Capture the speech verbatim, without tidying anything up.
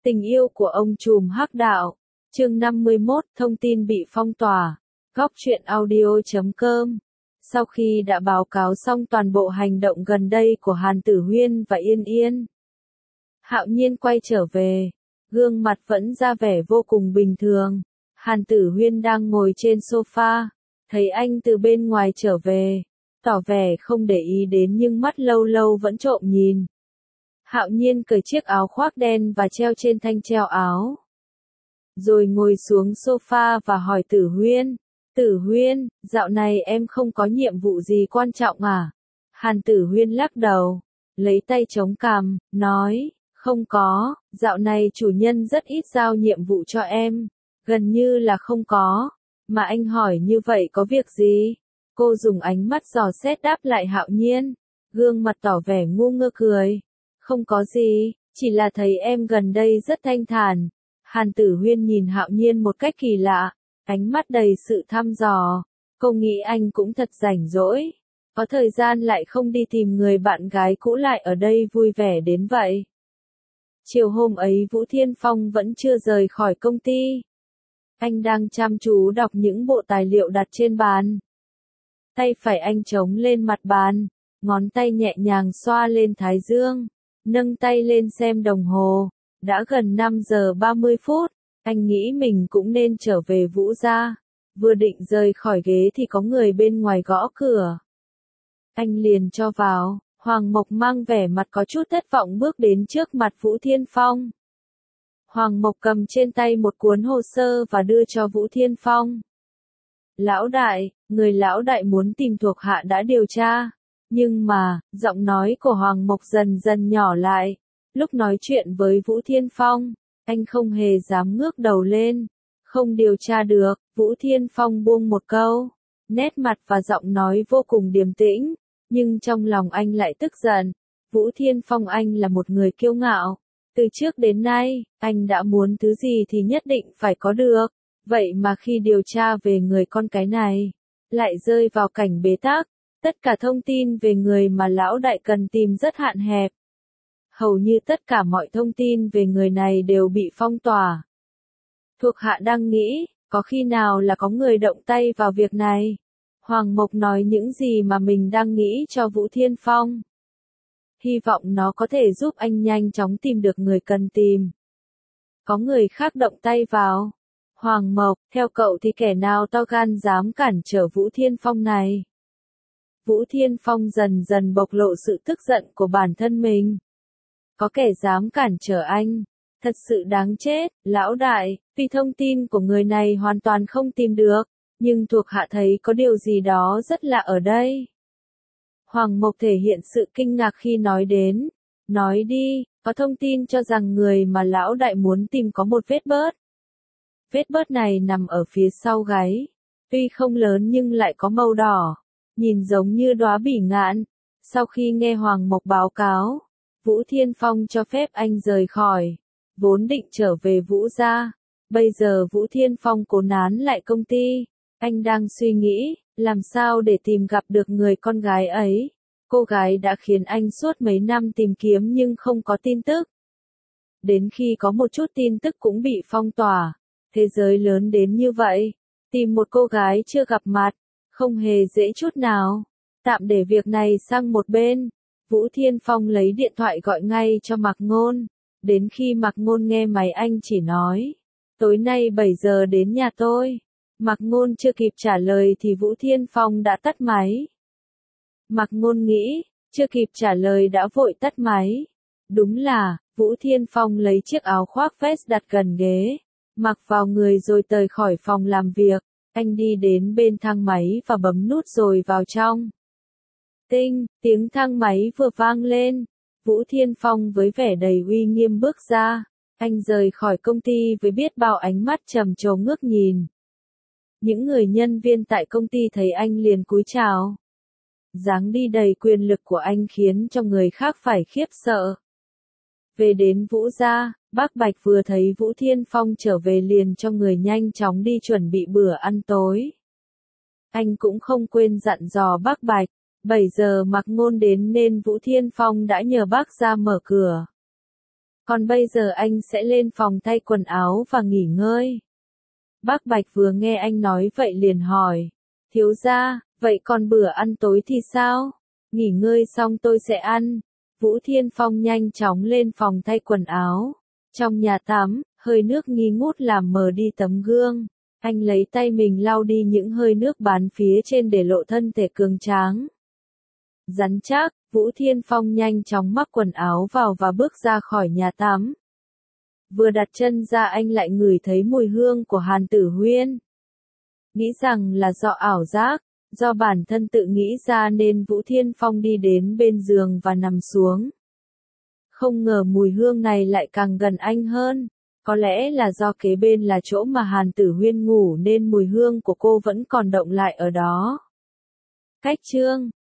Tình yêu của ông trùm hắc đạo. Chương năm mươi mốt, thông tin bị phong tỏa. Góc truyện audio chấm com. Sau khi đã báo cáo xong toàn bộ hành động gần đây của Hàn Tử Huyên và Yên Yên, Hạo Nhiên quay trở về, gương mặt vẫn ra vẻ vô cùng bình thường. Hàn Tử Huyên đang ngồi trên sofa, thấy anh từ bên ngoài trở về, tỏ vẻ không để ý đến nhưng mắt lâu lâu vẫn trộm nhìn. Hạo Nhiên cởi chiếc áo khoác đen và treo trên thanh treo áo, rồi ngồi xuống sofa và hỏi Tử Huyên, Tử Huyên, dạo này em không có nhiệm vụ gì quan trọng à? Hàn Tử Huyên lắc đầu, lấy tay chống cằm, nói, không có, dạo này chủ nhân rất ít giao nhiệm vụ cho em, gần như là không có, mà anh hỏi như vậy có việc gì? Cô dùng ánh mắt dò xét đáp lại Hạo Nhiên, gương mặt tỏ vẻ ngu ngơ cười, không có gì, chỉ là thấy em gần đây rất thanh thản. Hàn Tử Huyên nhìn Hạo Nhiên một cách kỳ lạ, ánh mắt đầy sự thăm dò, cô nghĩ anh cũng thật rảnh rỗi, có thời gian lại không đi tìm người bạn gái cũ lại ở đây vui vẻ đến vậy. Chiều hôm ấy Vũ Thiên Phong vẫn chưa rời khỏi công ty. Anh đang chăm chú đọc những bộ tài liệu đặt trên bàn. Tay phải anh chống lên mặt bàn, ngón tay nhẹ nhàng xoa lên thái dương, nâng tay lên xem đồng hồ, đã gần năm giờ ba mươi phút, anh nghĩ mình cũng nên trở về Vũ gia. Vừa định rời khỏi ghế thì có người bên ngoài gõ cửa. Anh liền cho vào, Hoàng Mộc mang vẻ mặt có chút thất vọng bước đến trước mặt Vũ Thiên Phong. Hoàng Mộc cầm trên tay một cuốn hồ sơ và đưa cho Vũ Thiên Phong. Lão đại, người lão đại muốn tìm thuộc hạ đã điều tra, nhưng mà, giọng nói của Hoàng Mộc dần dần nhỏ lại. Lúc nói chuyện với Vũ Thiên Phong, anh không hề dám ngước đầu lên. Không điều tra được, Vũ Thiên Phong buông một câu. Nét mặt và giọng nói vô cùng điềm tĩnh, nhưng trong lòng anh lại tức giận. Vũ Thiên Phong anh là một người kiêu ngạo. Từ trước đến nay, anh đã muốn thứ gì thì nhất định phải có được. Vậy mà khi điều tra về người con cái này, lại rơi vào cảnh bế tắc. Tất cả thông tin về người mà lão đại cần tìm rất hạn hẹp. Hầu như tất cả mọi thông tin về người này đều bị phong tỏa. Thuộc hạ đang nghĩ, có khi nào là có người động tay vào việc này? Hoàng Mộc nói những gì mà mình đang nghĩ cho Vũ Thiên Phong. Hy vọng nó có thể giúp anh nhanh chóng tìm được người cần tìm. Có người khác động tay vào. Hoàng Mộc, theo cậu thì kẻ nào to gan dám cản trở Vũ Thiên Phong này? Vũ Thiên Phong dần dần bộc lộ sự tức giận của bản thân mình. Có kẻ dám cản trở anh, thật sự đáng chết, lão đại, vì thông tin của người này hoàn toàn không tìm được, nhưng thuộc hạ thấy có điều gì đó rất lạ ở đây. Hoàng Mộc thể hiện sự kinh ngạc khi nói đến, nói đi, có thông tin cho rằng người mà lão đại muốn tìm có một vết bớt. Vết bớt này nằm ở phía sau gáy, tuy không lớn nhưng lại có màu đỏ, nhìn giống như đóa bỉ ngạn. Sau khi nghe Hoàng Mộc báo cáo, Vũ Thiên Phong cho phép anh rời khỏi, vốn định trở về Vũ gia. Bây giờ Vũ Thiên Phong cố nán lại công ty, anh đang suy nghĩ, làm sao để tìm gặp được người con gái ấy. Cô gái đã khiến anh suốt mấy năm tìm kiếm nhưng không có tin tức. Đến khi có một chút tin tức cũng bị phong tỏa, thế giới lớn đến như vậy, tìm một cô gái chưa gặp mặt, không hề dễ chút nào. Tạm để việc này sang một bên. Vũ Thiên Phong lấy điện thoại gọi ngay cho Mạc Ngôn. Đến khi Mạc Ngôn nghe máy anh chỉ nói, tối nay bảy giờ đến nhà tôi. Mạc Ngôn chưa kịp trả lời thì Vũ Thiên Phong đã tắt máy. Mạc Ngôn nghĩ, chưa kịp trả lời đã vội tắt máy. Đúng là, Vũ Thiên Phong lấy chiếc áo khoác vest đặt gần ghế, mặc vào người rồi rời khỏi phòng làm việc. Anh đi đến bên thang máy và bấm nút rồi vào trong. Tinh, tiếng thang máy vừa vang lên. Vũ Thiên Phong với vẻ đầy uy nghiêm bước ra. Anh rời khỏi công ty với biết bao ánh mắt trầm trồ ngước nhìn. Những người nhân viên tại công ty thấy anh liền cúi chào. Dáng đi đầy quyền lực của anh khiến cho người khác phải khiếp sợ. Về đến Vũ gia, Bác Bạch vừa thấy Vũ Thiên Phong trở về liền cho người nhanh chóng đi chuẩn bị bữa ăn tối. Anh cũng không quên dặn dò Bác Bạch, bảy giờ Mạc Ngôn đến nên Vũ Thiên Phong đã nhờ bác ra mở cửa. Còn bây giờ anh sẽ lên phòng thay quần áo và nghỉ ngơi. Bác Bạch vừa nghe anh nói vậy liền hỏi. Thiếu gia, vậy còn bữa ăn tối thì sao? Nghỉ ngơi xong tôi sẽ ăn. Vũ Thiên Phong nhanh chóng lên phòng thay quần áo. Trong nhà tắm, hơi nước nghi ngút làm mờ đi tấm gương. Anh lấy tay mình lau đi những hơi nước bám phía trên để lộ thân thể cường tráng. Rắn chắc, Vũ Thiên Phong nhanh chóng mặc quần áo vào và bước ra khỏi nhà tắm. Vừa đặt chân ra anh lại ngửi thấy mùi hương của Hàn Tử Huyên. Nghĩ rằng là do ảo giác, do bản thân tự nghĩ ra nên Vũ Thiên Phong đi đến bên giường và nằm xuống. Không ngờ mùi hương này lại càng gần anh hơn. Có lẽ là do kế bên là chỗ mà Hàn Tử Huyên ngủ nên mùi hương của cô vẫn còn động lại ở đó. Cách chương